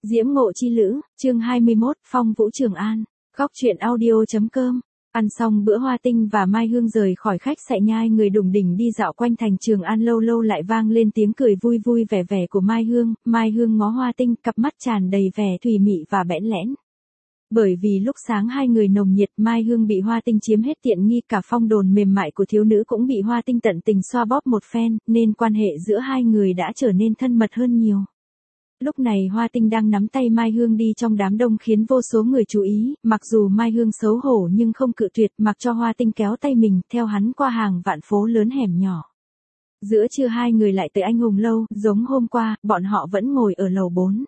Diễm Ngộ Chi Lữ, chương 21, Phong Vũ Trường An, góc truyện audio.com. Ăn xong bữa Hoa Tinh và Mai Hương rời khỏi khách sạn nhai người đùng đỉnh đi dạo quanh thành Trường An, lâu lâu lại vang lên tiếng cười vui vui vẻ vẻ của Mai Hương ngó Hoa Tinh, cặp mắt tràn đầy vẻ thùy mị và bẽn lẽn. Bởi vì lúc sáng hai người nồng nhiệt, Mai Hương bị Hoa Tinh chiếm hết tiện nghi, cả phong đồn mềm mại của thiếu nữ cũng bị Hoa Tinh tận tình xoa bóp một phen, nên quan hệ giữa hai người đã trở nên thân mật hơn nhiều. Lúc này Hoa Tinh đang nắm tay Mai Hương đi trong đám đông khiến vô số người chú ý, mặc dù Mai Hương xấu hổ nhưng không cự tuyệt, mặc cho Hoa Tinh kéo tay mình theo hắn qua hàng vạn phố lớn hẻm nhỏ. Giữa trưa hai người lại tới Anh Hùng Lâu, giống hôm qua, bọn họ vẫn ngồi ở lầu 4.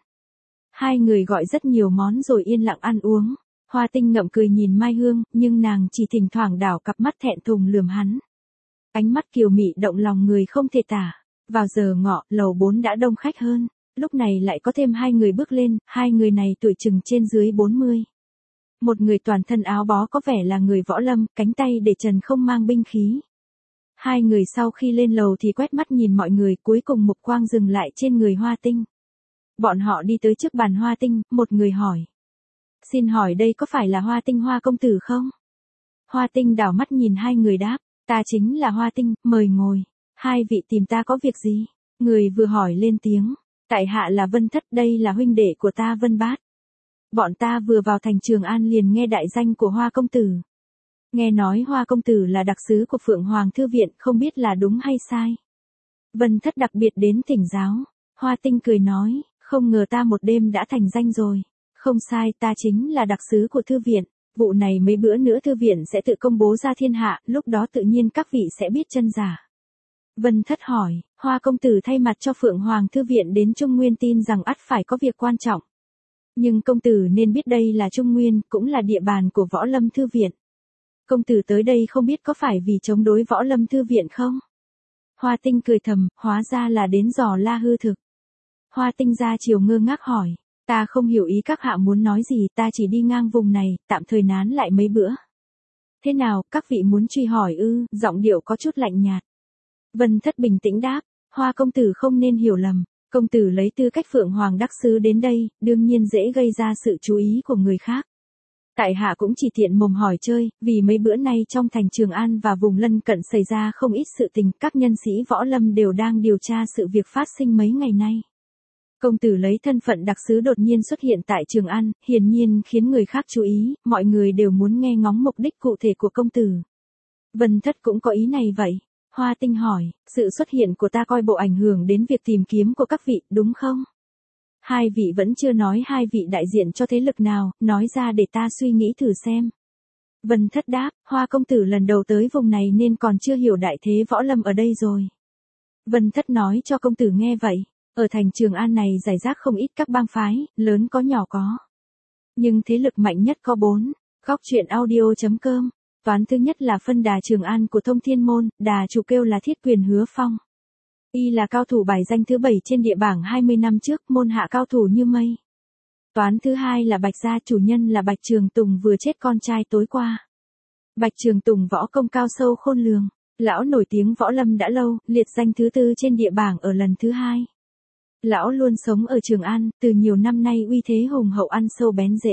Hai người gọi rất nhiều món rồi yên lặng ăn uống. Hoa Tinh ngậm cười nhìn Mai Hương, nhưng nàng chỉ thỉnh thoảng đảo cặp mắt thẹn thùng lườm hắn. Ánh mắt kiều mị động lòng người không thể tả. Vào giờ ngọ, lầu 4 đã đông khách hơn. Lúc này lại có thêm hai người bước lên, hai người này tuổi chừng trên dưới 40. Một người toàn thân áo bó có vẻ là người võ lâm, cánh tay để trần không mang binh khí. Hai người sau khi lên lầu thì quét mắt nhìn mọi người, cuối cùng mục quang dừng lại trên người Hoa Tinh. Bọn họ đi tới trước bàn Hoa Tinh, một người hỏi. Xin hỏi đây có phải là Hoa Tinh Hoa công tử không? Hoa Tinh đảo mắt nhìn hai người đáp, ta chính là Hoa Tinh, mời ngồi. Hai vị tìm ta có việc gì? Người vừa hỏi lên tiếng. Tại hạ là Vân Thất, đây là huynh đệ của ta Vân Bát. Bọn ta vừa vào thành Trường An liền nghe đại danh của Hoa công tử. Nghe nói Hoa công tử là đặc sứ của Phượng Hoàng Thư Viện, không biết là đúng hay sai. Vân Thất đặc biệt đến thỉnh giáo. Hoa Tinh cười nói, không ngờ ta một đêm đã thành danh rồi. Không sai, ta chính là đặc sứ của Thư Viện. Vụ này mấy bữa nữa Thư Viện sẽ tự công bố ra thiên hạ, lúc đó tự nhiên các vị sẽ biết chân giả. Vân Thất hỏi, Hoa công tử thay mặt cho Phượng Hoàng Thư Viện đến Trung Nguyên tin rằng ắt phải có việc quan trọng. Nhưng công tử nên biết đây là Trung Nguyên, cũng là địa bàn của Võ Lâm Thư Viện. Công tử tới đây không biết có phải vì chống đối Võ Lâm Thư Viện không? Hoa Tinh cười thầm, hóa ra là đến dò la hư thực. Hoa Tinh ra chiều ngơ ngác hỏi, ta không hiểu ý các hạ muốn nói gì, ta chỉ đi ngang vùng này, tạm thời nán lại mấy bữa. Thế nào, các vị muốn truy hỏi ư? Giọng điệu có chút lạnh nhạt. Vân Thất bình tĩnh đáp, Hoa công tử không nên hiểu lầm, công tử lấy tư cách Phượng Hoàng đắc sứ đến đây, đương nhiên dễ gây ra sự chú ý của người khác. Tại hạ cũng chỉ tiện mồm hỏi chơi, vì mấy bữa nay trong thành Trường An và vùng lân cận xảy ra không ít sự tình, các nhân sĩ võ lâm đều đang điều tra sự việc phát sinh mấy ngày nay. Công tử lấy thân phận đặc sứ đột nhiên xuất hiện tại Trường An, hiển nhiên khiến người khác chú ý, mọi người đều muốn nghe ngóng mục đích cụ thể của công tử. Vân Thất cũng có ý này vậy. Hoa Tinh hỏi, sự xuất hiện của ta coi bộ ảnh hưởng đến việc tìm kiếm của các vị, đúng không? Hai vị vẫn chưa nói hai vị đại diện cho thế lực nào, nói ra để ta suy nghĩ thử xem. Vân Thất đáp, Hoa công tử lần đầu tới vùng này nên còn chưa hiểu đại thế võ lâm ở đây rồi. Vân Thất nói cho công tử nghe vậy, ở thành Trường An này rải rác không ít các bang phái, lớn có nhỏ có. Nhưng thế lực mạnh nhất có 4, góc truyện audio.com. Toán thứ nhất là phân đà Trường An của Thông Thiên Môn, đà chủ kêu là Thiết Quyền Hứa Phong. Y là cao thủ bài danh thứ 7 trên địa bảng 20 năm trước, môn hạ cao thủ như mây. Toán thứ hai là Bạch gia, chủ nhân là Bạch Trường Tùng vừa chết con trai tối qua. Bạch Trường Tùng võ công cao sâu khôn lường, lão nổi tiếng võ lâm đã lâu, liệt danh thứ 4 trên địa bảng ở lần thứ 2. Lão luôn sống ở Trường An, từ nhiều năm nay uy thế hùng hậu ăn sâu bén rễ.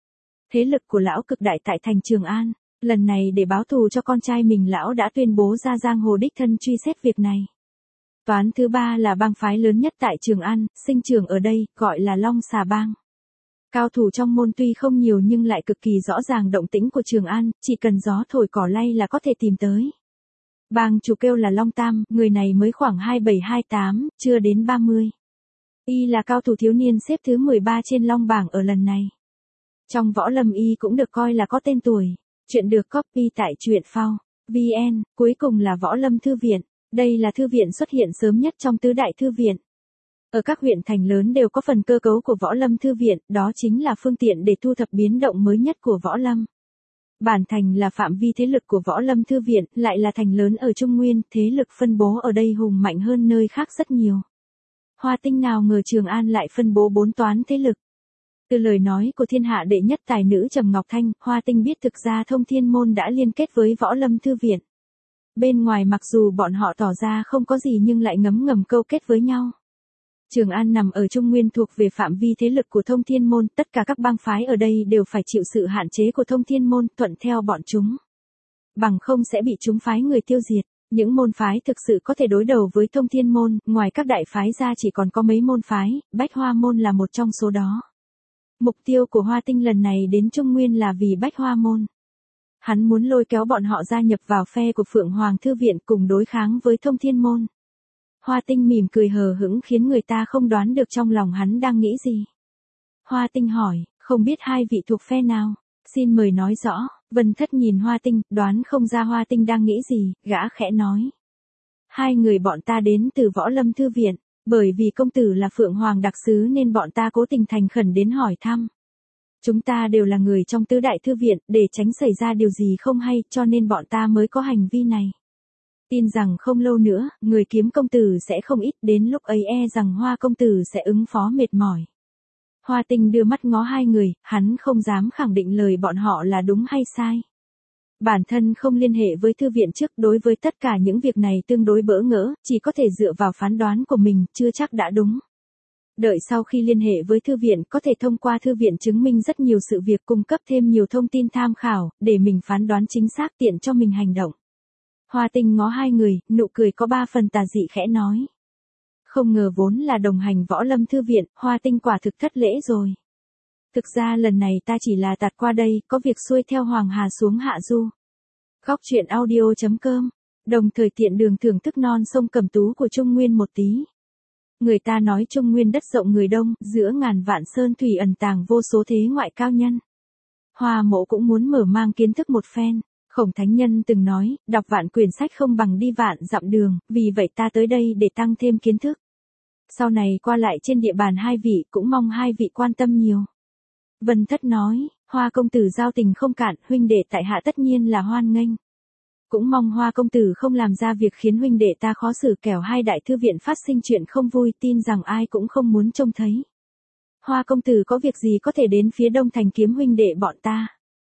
Thế lực của lão cực đại tại thành Trường An. Lần này để báo thù cho con trai mình, lão đã tuyên bố ra giang hồ đích thân truy xét việc này. Toán thứ 3 là bang phái lớn nhất tại Trường An, sinh trưởng ở đây, gọi là Long Xà Bang. Cao thủ trong môn tuy không nhiều nhưng lại cực kỳ rõ ràng động tĩnh của Trường An, chỉ cần gió thổi cỏ lay là có thể tìm tới. Bang chủ kêu là Long Tam, người này mới khoảng 27-28, chưa đến 30. Y là cao thủ thiếu niên xếp thứ 13 trên Long bảng ở lần này. Trong võ lâm Y cũng được coi là có tên tuổi. Chuyện được copy tại truyện phao VN, cuối cùng là Võ Lâm Thư Viện. Đây là thư viện xuất hiện sớm nhất trong tứ đại thư viện. Ở các huyện thành lớn đều có phần cơ cấu của Võ Lâm Thư Viện, đó chính là phương tiện để thu thập biến động mới nhất của võ lâm. Bản thành là phạm vi thế lực của Võ Lâm Thư Viện, lại là thành lớn ở Trung Nguyên, thế lực phân bố ở đây hùng mạnh hơn nơi khác rất nhiều. Hoa Tinh nào ngờ Trường An lại phân bố 4 toán thế lực. Từ lời nói của thiên hạ đệ nhất tài nữ Trầm Ngọc Thanh, Hoa Tinh biết thực ra Thông Thiên Môn đã liên kết với Võ Lâm Thư Viện. Bên ngoài mặc dù bọn họ tỏ ra không có gì nhưng lại ngấm ngầm câu kết với nhau. Trường An nằm ở Trung Nguyên thuộc về phạm vi thế lực của Thông Thiên Môn, tất cả các bang phái ở đây đều phải chịu sự hạn chế của Thông Thiên Môn, thuận theo bọn chúng. Bằng không sẽ bị chúng phái người tiêu diệt. Những môn phái thực sự có thể đối đầu với Thông Thiên Môn, ngoài các đại phái ra chỉ còn có mấy môn phái, Bách Hoa Môn là một trong số đó. Mục tiêu của Hoa Tinh lần này đến Trung Nguyên là vì Bách Hoa Môn. Hắn muốn lôi kéo bọn họ gia nhập vào phe của Phượng Hoàng Thư Viện cùng đối kháng với Thông Thiên Môn. Hoa Tinh mỉm cười hờ hững khiến người ta không đoán được trong lòng hắn đang nghĩ gì. Hoa Tinh hỏi, không biết hai vị thuộc phe nào? Xin mời nói rõ. Vân Thất nhìn Hoa Tinh, đoán không ra Hoa Tinh đang nghĩ gì, gã khẽ nói. Hai người bọn ta đến từ Võ Lâm Thư Viện, bởi vì công tử là Phượng Hoàng đặc sứ nên bọn ta cố tình thành khẩn đến hỏi thăm. Chúng ta đều là người trong tứ đại thư viện, để tránh xảy ra điều gì không hay cho nên bọn ta mới có hành vi này. Tin rằng không lâu nữa, người kiếm công tử sẽ không ít, đến lúc ấy rằng Hoa công tử sẽ ứng phó mệt mỏi. Hoa Tinh đưa mắt ngó hai người, hắn không dám khẳng định lời bọn họ là đúng hay sai. Bản thân không liên hệ với thư viện trước, đối với tất cả những việc này tương đối bỡ ngỡ, chỉ có thể dựa vào phán đoán của mình, chưa chắc đã đúng. Đợi sau khi liên hệ với thư viện có thể thông qua thư viện chứng minh rất nhiều sự việc, cung cấp thêm nhiều thông tin tham khảo, để mình phán đoán chính xác tiện cho mình hành động. Hoa Tinh ngó hai người, nụ cười có 3 phần tà dị khẽ nói. Không ngờ vốn là đồng hành Võ Lâm Thư Viện, Hoa Tinh quả thực thất lễ rồi. Thực ra lần này ta chỉ là tạt qua đây, có việc xuôi theo Hoàng Hà xuống Hạ Du. Góc truyện audio.com, đồng thời tiện đường thưởng thức non sông Cẩm Tú của Trung Nguyên một tí. Người ta nói Trung Nguyên đất rộng người đông, giữa ngàn vạn sơn thủy ẩn tàng vô số thế ngoại cao nhân. Hoa Mộ cũng muốn mở mang kiến thức một phen. Khổng Thánh Nhân từng nói, đọc vạn quyển sách không bằng đi vạn dặm đường, vì vậy ta tới đây để tăng thêm kiến thức. Sau này qua lại trên địa bàn hai vị, cũng mong hai vị quan tâm nhiều. Vân Thất nói, Hoa công tử giao tình không cạn, huynh đệ tại hạ tất nhiên là hoan nghênh. Cũng mong Hoa công tử không làm ra việc khiến huynh đệ ta khó xử, kẻo hai đại thư viện phát sinh chuyện không vui, tin rằng ai cũng không muốn trông thấy. Hoa công tử có việc gì có thể đến phía Đông Thành kiếm huynh đệ bọn ta.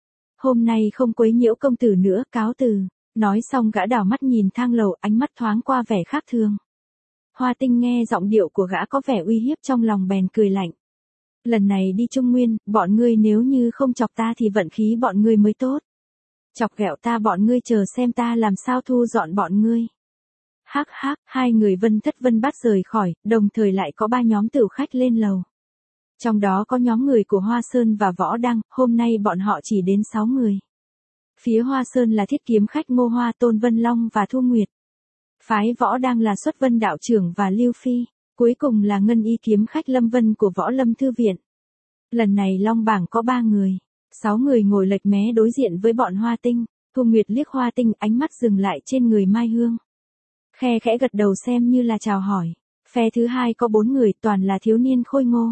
Hôm nay không quấy nhiễu công tử nữa, cáo từ. Nói xong gã đảo mắt nhìn thang lầu, ánh mắt thoáng qua vẻ khác thường. Hoa Tinh nghe giọng điệu của gã có vẻ uy hiếp trong lòng bèn cười lạnh. Lần này đi Trung Nguyên, bọn ngươi nếu như không chọc ta thì vận khí bọn ngươi mới tốt. Chọc ghẹo ta bọn ngươi chờ xem ta làm sao thu dọn bọn ngươi. Hắc hắc, hai người Vân Thất Vân Bát rời khỏi, đồng thời lại có 3 nhóm tửu khách lên lầu. Trong đó có nhóm người của Hoa Sơn và Võ Đăng, hôm nay bọn họ chỉ đến 6 người. Phía Hoa Sơn là Thiết Kiếm khách Ngô Hoa, Tôn Vân Long và Thu Nguyệt. Phái Võ Đăng là Xuất Vân đạo trưởng và Lưu Phi, cuối cùng là Ngân Y kiếm khách Lâm Vân của Võ Lâm Thư Viện. Lần này Long bảng có 3 người, 6 người ngồi lệch mé đối diện với bọn Hoa Tinh. Thu Nguyệt liếc Hoa Tinh, ánh mắt dừng lại trên người Mai Hương. Khe khẽ gật đầu xem như là chào hỏi. Phe thứ hai có 4 người, toàn là thiếu niên khôi ngô.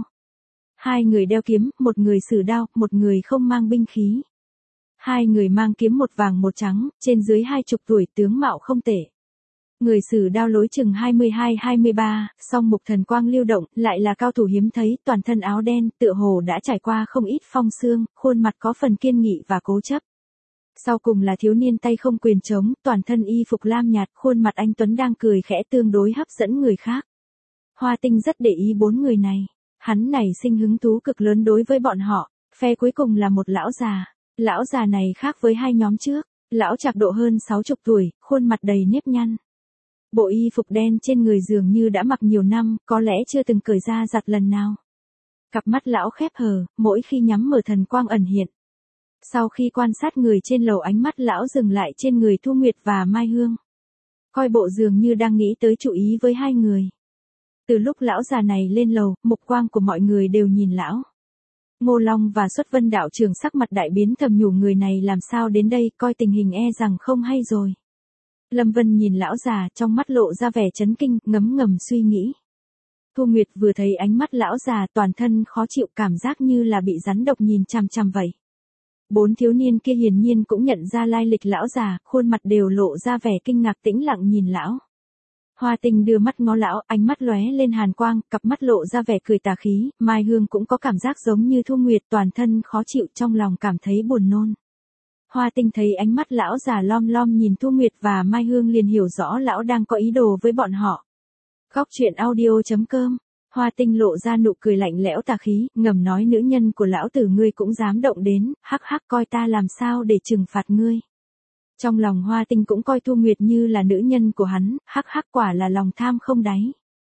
2 người đeo kiếm, 1 người sử đao, 1 người không mang binh khí. 2 người mang kiếm một vàng một trắng, trên dưới 20 tuổi, tướng mạo không tệ. Người sử đao lối chừng 22-23, song mục thần quang lưu động, lại là cao thủ hiếm thấy, toàn thân áo đen, tựa hồ đã trải qua không ít phong sương, khuôn mặt có phần kiên nghị và cố chấp. Sau cùng là thiếu niên tay không quyền trống, toàn thân y phục lam nhạt, khuôn mặt anh tuấn đang cười khẽ tương đối hấp dẫn người khác. Hoa Tinh rất để ý 4 người này. Hắn nảy sinh hứng thú cực lớn đối với bọn họ. Phe cuối cùng là một lão già. Lão già này khác với 2 nhóm trước. Lão trạc độ hơn 60 tuổi, khuôn mặt đầy nếp nhăn. Bộ y phục đen trên người dường như đã mặc nhiều năm, có lẽ chưa từng cởi ra giặt lần nào. Cặp mắt lão khép hờ, mỗi khi nhắm mở thần quang ẩn hiện. Sau khi quan sát người trên lầu, ánh mắt lão dừng lại trên người Thu Nguyệt và Mai Hương. Coi bộ dường như đang nghĩ tới chú ý với 2 người. Từ lúc lão già này lên lầu, mục quang của mọi người đều nhìn lão. Ngô Long và Xuất Vân đạo trưởng sắc mặt đại biến, thầm nhủ người này làm sao đến đây, coi tình hình rằng không hay rồi. Lâm Vân nhìn lão già, trong mắt lộ ra vẻ chấn kinh, ngấm ngầm suy nghĩ. Thu Nguyệt vừa thấy ánh mắt lão già, toàn thân khó chịu, cảm giác như là bị rắn độc nhìn chằm chằm vậy. 4 thiếu niên kia hiển nhiên cũng nhận ra lai lịch lão già, khuôn mặt đều lộ ra vẻ kinh ngạc, tĩnh lặng nhìn lão. Hoa Tinh đưa mắt ngó lão, ánh mắt lóe lên hàn quang, cặp mắt lộ ra vẻ cười tà khí. Mai Hương cũng có cảm giác giống như Thu Nguyệt, toàn thân khó chịu, trong lòng cảm thấy buồn nôn. Hoa Tinh thấy ánh mắt lão già lom lom nhìn Thu Nguyệt và Mai Hương liền hiểu rõ lão đang có ý đồ với bọn họ. Góc truyện audio.com Hoa Tinh lộ ra nụ cười lạnh lẽo tà khí, ngầm nói nữ nhân của lão tử ngươi cũng dám động đến, hắc hắc coi ta làm sao để trừng phạt ngươi. Trong lòng Hoa Tinh cũng coi Thu Nguyệt như là nữ nhân của hắn, hắc hắc quả là lòng tham không đáy.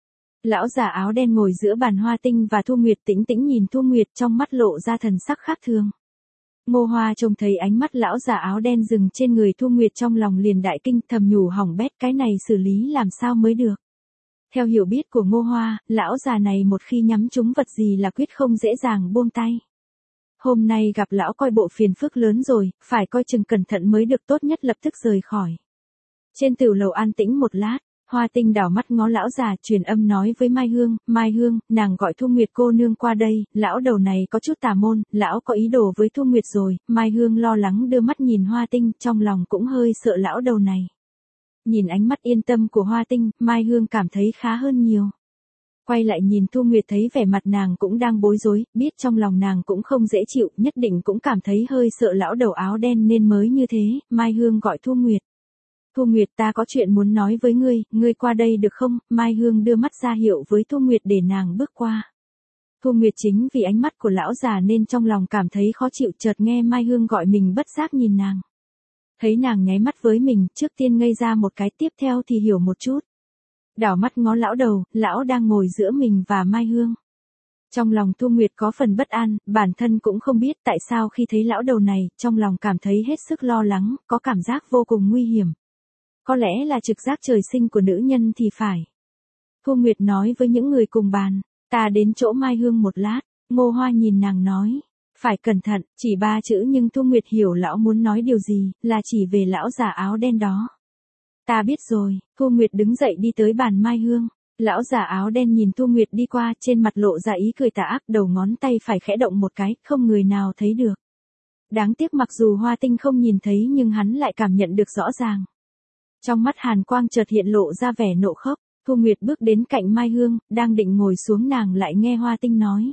Lão già áo đen ngồi giữa bàn Hoa Tinh và Thu Nguyệt tĩnh tĩnh nhìn Thu Nguyệt trong mắt lộ ra thần sắc khác thường. Ngô Hoa trông thấy ánh mắt lão già áo đen dừng trên người Thu Nguyệt trong lòng liền đại kinh thầm nhủ hỏng bét cái này xử lý làm sao mới được. Theo hiểu biết của Ngô Hoa, lão già này một khi nhắm trúng vật gì là quyết không dễ dàng buông tay. Hôm nay gặp lão coi bộ phiền phức lớn rồi, phải coi chừng cẩn thận mới được tốt nhất lập tức rời khỏi. Trên tửu lầu an tĩnh một lát, Hoa Tinh đảo mắt ngó lão già truyền âm nói với Mai Hương, nàng gọi Thu Nguyệt cô nương qua đây, lão đầu này có chút tà môn, lão có ý đồ với Thu Nguyệt rồi. Mai Hương lo lắng đưa mắt nhìn Hoa Tinh, trong lòng cũng hơi sợ lão đầu này. Nhìn ánh mắt yên tâm của Hoa Tinh, Mai Hương cảm thấy khá hơn nhiều. Quay lại nhìn Thu Nguyệt thấy vẻ mặt nàng cũng đang bối rối, biết trong lòng nàng cũng không dễ chịu, nhất định cũng cảm thấy hơi sợ lão đầu áo đen nên mới như thế. Mai Hương gọi Thu Nguyệt. Thu Nguyệt ta có chuyện muốn nói với ngươi qua đây được không? Mai Hương đưa mắt ra hiệu với Thu Nguyệt để nàng bước qua. Thu Nguyệt chính vì ánh mắt của lão già nên trong lòng cảm thấy khó chịu, chợt nghe Mai Hương gọi mình bất giác nhìn nàng. Thấy nàng nháy mắt với mình, trước tiên ngây ra một cái, tiếp theo thì hiểu một chút. Đảo mắt ngó lão đầu, lão đang ngồi giữa mình và Mai Hương. Trong lòng Thu Nguyệt có phần bất an, bản thân cũng không biết tại sao khi thấy lão đầu này, trong lòng cảm thấy hết sức lo lắng, có cảm giác vô cùng nguy hiểm. Có lẽ là trực giác trời sinh của nữ nhân thì phải. Thu Nguyệt nói với những người cùng bàn, ta đến chỗ Mai Hương một lát. Ngô Hoa nhìn nàng nói, phải cẩn thận, chỉ 3 chữ nhưng Thu Nguyệt hiểu lão muốn nói điều gì, là chỉ về lão già áo đen đó. Ta biết rồi. Thu Nguyệt đứng dậy đi tới bàn Mai Hương. Lão già áo đen nhìn Thu Nguyệt đi qua, trên mặt lộ ra ý cười tà ác, đầu ngón tay phải khẽ động một cái, không người nào thấy được. Đáng tiếc mặc dù Hoa Tinh không nhìn thấy nhưng hắn lại cảm nhận được rõ ràng. Trong mắt hàn quang chợt hiện lộ ra vẻ nộ khốc. Thu Nguyệt bước đến cạnh Mai Hương, đang định ngồi xuống nàng lại nghe Hoa Tinh nói.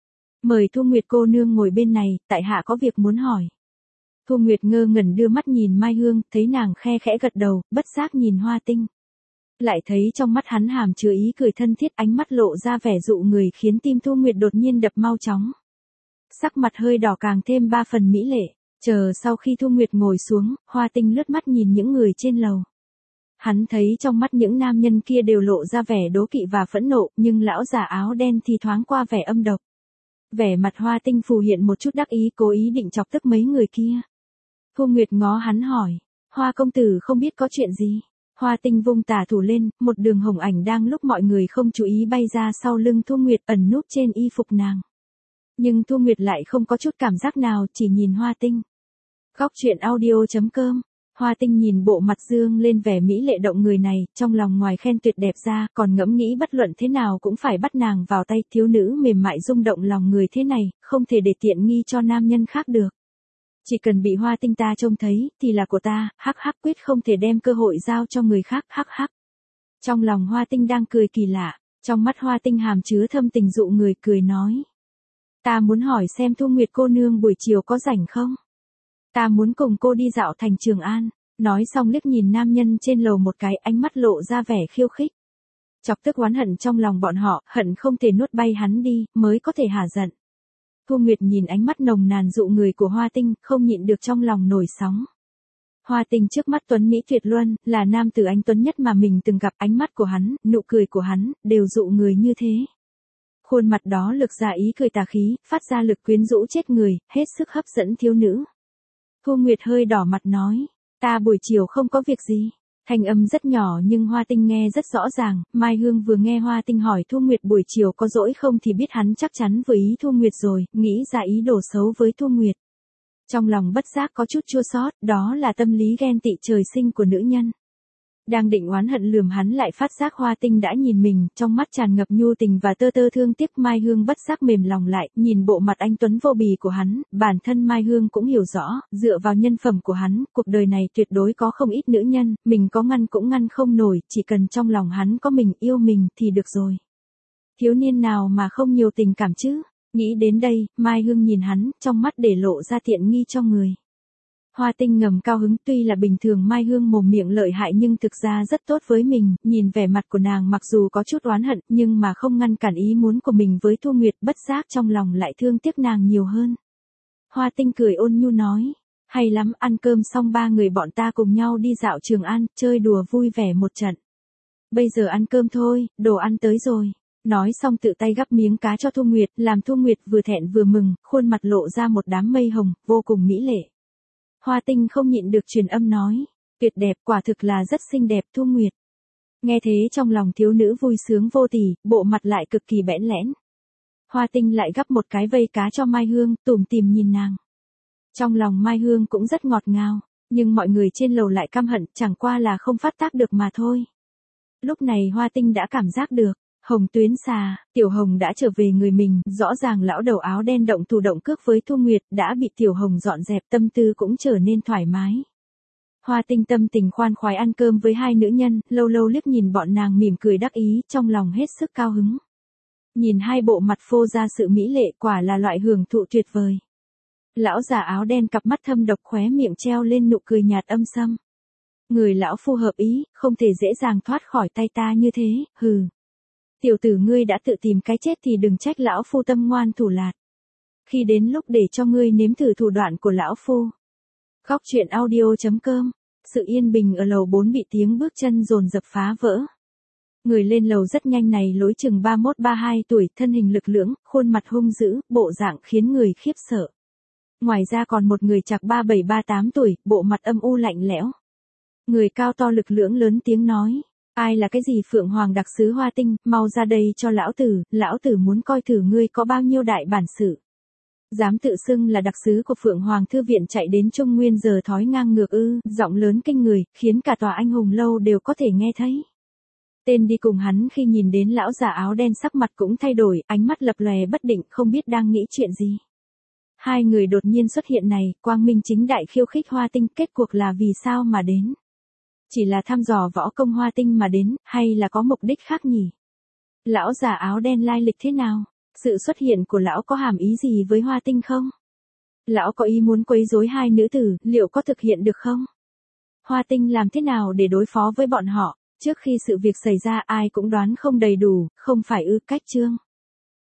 Mời Thu Nguyệt cô nương ngồi bên này, tại hạ có việc muốn hỏi. Thu Nguyệt ngơ ngẩn đưa mắt nhìn Mai Hương, thấy nàng khe khẽ gật đầu, bất giác nhìn Hoa Tinh. Lại thấy trong mắt hắn hàm chứa ý cười thân thiết, ánh mắt lộ ra vẻ dụ người khiến tim Thu Nguyệt đột nhiên đập mau chóng. Sắc mặt hơi đỏ càng thêm 3 phần mỹ lệ. Chờ sau khi Thu Nguyệt ngồi xuống, Hoa Tinh lướt mắt nhìn những người trên lầu. Hắn thấy trong mắt những nam nhân kia đều lộ ra vẻ đố kỵ và phẫn nộ, nhưng lão già áo đen thì thoáng qua vẻ âm độc. Vẻ mặt Hoa Tinh phù hiện một chút đắc ý, cố ý định chọc tức mấy người kia. Thu Nguyệt ngó hắn hỏi, Hoa công tử không biết có chuyện gì. Hoa Tinh vung tả thủ lên, một đường hồng ảnh đang lúc mọi người không chú ý bay ra sau lưng Thu Nguyệt, ẩn núp trên y phục nàng. Nhưng Thu Nguyệt lại không có chút cảm giác nào, chỉ nhìn Hoa Tinh. Góc truyện audio.com. Hoa Tinh nhìn bộ mặt dương lên vẻ mỹ lệ động người này, trong lòng ngoài khen tuyệt đẹp ra, còn ngẫm nghĩ bất luận thế nào cũng phải bắt nàng vào tay. Thiếu nữ mềm mại rung động lòng người thế này, không thể để tiện nghi cho nam nhân khác được. Chỉ cần bị Hoa Tinh ta trông thấy, thì là của ta, hắc hắc, quyết không thể đem cơ hội giao cho người khác, hắc hắc. Trong lòng Hoa Tinh đang cười kỳ lạ, trong mắt Hoa Tinh hàm chứa thâm tình dụ người, cười nói. Ta muốn hỏi xem Thu Nguyệt cô nương buổi chiều có rảnh không? Ta muốn cùng cô đi dạo thành Trường An. Nói xong liếc nhìn nam nhân trên lầu một cái, ánh mắt lộ ra vẻ khiêu khích. Chọc tức oán hận trong lòng bọn họ, hận không thể nuốt bay hắn đi, mới có thể hả giận. Thu Nguyệt nhìn ánh mắt nồng nàn dụ người của Hoa Tinh, không nhịn được trong lòng nổi sóng. Hoa Tinh trước mắt tuấn mỹ tuyệt luân, là nam tử anh tuấn nhất mà mình từng gặp, ánh mắt của hắn, nụ cười của hắn, đều dụ người như thế. Khuôn mặt đó lực ra ý cười tà khí, phát ra lực quyến rũ chết người, hết sức hấp dẫn thiếu nữ. Thu Nguyệt hơi đỏ mặt nói, ta buổi chiều không có việc gì. Thanh âm rất nhỏ nhưng Hoa Tinh nghe rất rõ ràng. Mai Hương vừa nghe Hoa Tinh hỏi Thu Nguyệt buổi chiều có rỗi không thì biết hắn chắc chắn với ý Thu Nguyệt rồi, nghĩ ra ý đồ xấu với Thu Nguyệt. Trong lòng bất giác có chút chua xót, đó là tâm lý ghen tị trời sinh của nữ nhân. Đang định oán hận lườm hắn lại phát giác Hoa Tinh đã nhìn mình, trong mắt tràn ngập nhu tình và tơ tơ thương tiếc. Mai Hương bất giác mềm lòng lại, nhìn bộ mặt anh tuấn vô bì của hắn, bản thân Mai Hương cũng hiểu rõ, dựa vào nhân phẩm của hắn, cuộc đời này tuyệt đối có không ít nữ nhân, mình có ngăn cũng ngăn không nổi, chỉ cần trong lòng hắn có mình, yêu mình thì được rồi. Thiếu niên nào mà không nhiều tình cảm chứ? Nghĩ đến đây, Mai Hương nhìn hắn, trong mắt để lộ ra tiện nghi cho người. Hoa Tinh ngầm cao hứng, tuy là bình thường Mai Hương mồm miệng lợi hại nhưng thực ra rất tốt với mình, nhìn vẻ mặt của nàng mặc dù có chút oán hận nhưng mà không ngăn cản ý muốn của mình với Thu Nguyệt, bất giác trong lòng lại thương tiếc nàng nhiều hơn. Hoa Tinh cười ôn nhu nói, hay lắm, ăn cơm xong ba người bọn ta cùng nhau đi dạo Trường An, chơi đùa vui vẻ một trận. Bây giờ ăn cơm thôi, đồ ăn tới rồi. Nói xong tự tay gắp miếng cá cho Thu Nguyệt, làm Thu Nguyệt vừa thẹn vừa mừng, khuôn mặt lộ ra một đám mây hồng, vô cùng mỹ lệ. Hoa Tinh không nhịn được truyền âm nói, tuyệt đẹp, quả thực là rất xinh đẹp Thu Nguyệt. Nghe thế trong lòng thiếu nữ vui sướng vô tỷ, bộ mặt lại cực kỳ bẽn lẽn. Hoa Tinh lại gắp một cái vây cá cho Mai Hương, tủm tỉm nhìn nàng. Trong lòng Mai Hương cũng rất ngọt ngào, nhưng mọi người trên lầu lại căm hận, chẳng qua là không phát tác được mà thôi. Lúc này Hoa Tinh đã cảm giác được, Hồng Tuyến xà, Tiểu Hồng đã trở về người mình, rõ ràng lão đầu áo đen động thủ động cước với Thu Nguyệt đã bị Tiểu Hồng dọn dẹp, tâm tư cũng trở nên thoải mái. Hoa Tinh tâm tình khoan khoái ăn cơm với hai nữ nhân, lâu lâu liếc nhìn bọn nàng mỉm cười đắc ý, trong lòng hết sức cao hứng. Nhìn hai bộ mặt phô ra sự mỹ lệ, quả là loại hưởng thụ tuyệt vời. Lão già áo đen cặp mắt thâm độc, khóe miệng treo lên nụ cười nhạt âm sâm. Người lão phu hợp ý, không thể dễ dàng thoát khỏi tay ta như thế, hừ. Tiểu tử ngươi đã tự tìm cái chết thì đừng trách lão phu tâm ngoan thủ lạt. Khi đến lúc để cho ngươi nếm thử thủ đoạn của lão phu. Góc truyện audio.com. Sự yên bình ở lầu 4 bị tiếng bước chân dồn dập phá vỡ. Người lên lầu rất nhanh này lối chừng 31-32 tuổi, thân hình lực lưỡng, khuôn mặt hung dữ, bộ dạng khiến người khiếp sợ. Ngoài ra còn một người chạc 37-38 tuổi, bộ mặt âm u lạnh lẽo. Người cao to lực lưỡng lớn tiếng nói, ai là cái gì Phượng Hoàng đặc sứ Hoa Tinh, mau ra đây cho lão tử muốn coi thử ngươi có bao nhiêu đại bản sự. Dám tự xưng là đặc sứ của Phượng Hoàng thư viện chạy đến Trung Nguyên giờ thói ngang ngược ư, giọng lớn kinh người, khiến cả tòa anh hùng lâu đều có thể nghe thấy. Tên đi cùng hắn khi nhìn đến lão già áo đen sắc mặt cũng thay đổi, ánh mắt lập lòe bất định, không biết đang nghĩ chuyện gì. Hai người đột nhiên xuất hiện này, quang minh chính đại khiêu khích Hoa Tinh, kết cuộc là vì sao mà đến? Chỉ là thăm dò võ công Hoa Tinh mà đến, hay là có mục đích khác nhỉ? Lão già áo đen lai lịch thế nào? Sự xuất hiện của lão có hàm ý gì với Hoa Tinh không? Lão có ý muốn quấy rối hai nữ tử, liệu có thực hiện được không? Hoa Tinh làm thế nào để đối phó với bọn họ? Trước khi sự việc xảy ra ai cũng đoán không đầy đủ, không phải ư? Cách chương